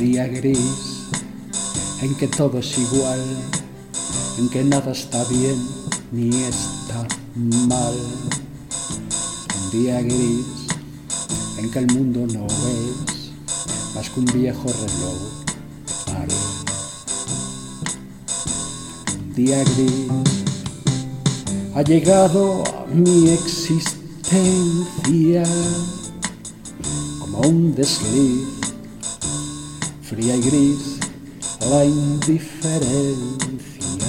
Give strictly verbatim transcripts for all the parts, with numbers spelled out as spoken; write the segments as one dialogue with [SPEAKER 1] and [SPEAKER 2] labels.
[SPEAKER 1] día gris en que todo es igual, en que nada está bien ni está mal. Un día gris en que el mundo no es más que un viejo reloj de pared. Un día gris ha llegado a mi existencia como un desliz, fría y gris la indiferencia.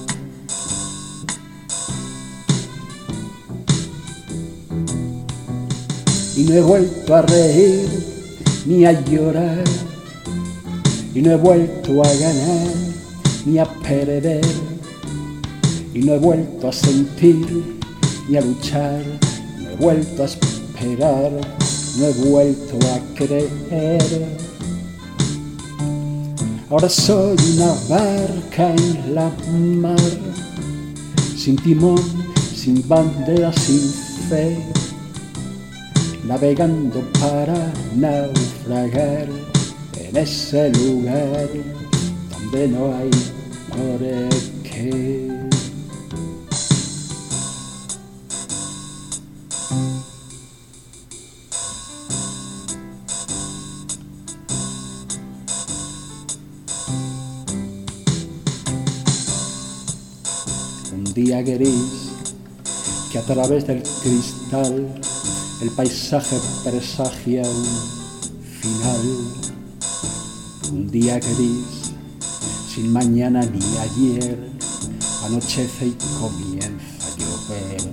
[SPEAKER 1] Y no he vuelto a reír ni a llorar, y no he vuelto a ganar ni a perder, y no he vuelto a sentir ni a luchar, no he vuelto a esperar, no he vuelto a creer. Ahora soy una barca en la mar, sin timón, sin bandera, sin fe, navegando para naufragar en ese lugar donde no hay por qué. Un día gris que a través del cristal el paisaje presagia un final. Un día gris sin mañana ni ayer, anochece y comienza a llover.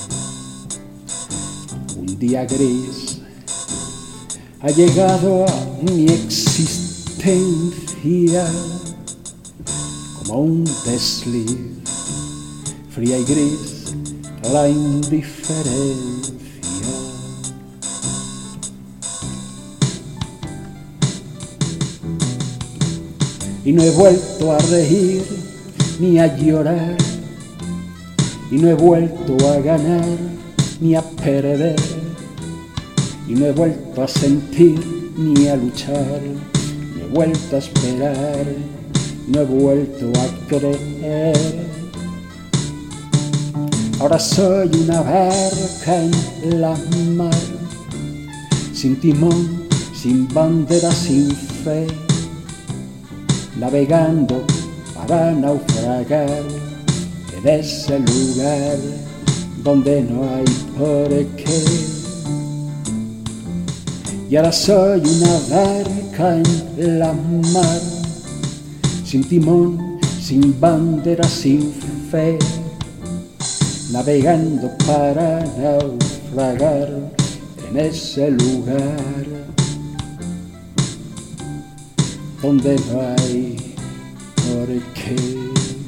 [SPEAKER 1] Un día gris ha llegado a mi existencia como un desliz, fría y gris la indiferencia. Y no he vuelto a reír ni a llorar, y no he vuelto a ganar ni a perder, y no he vuelto a sentir ni a luchar, no he vuelto a esperar, no he vuelto a creer. Ahora soy una barca en la mar, sin timón, sin bandera, sin fe, navegando para naufragar en ese lugar donde no hay por qué. Y ahora soy una barca en la mar, sin timón, sin bandera, sin fe, navegando para naufragar en ese lugar donde no hay por qué.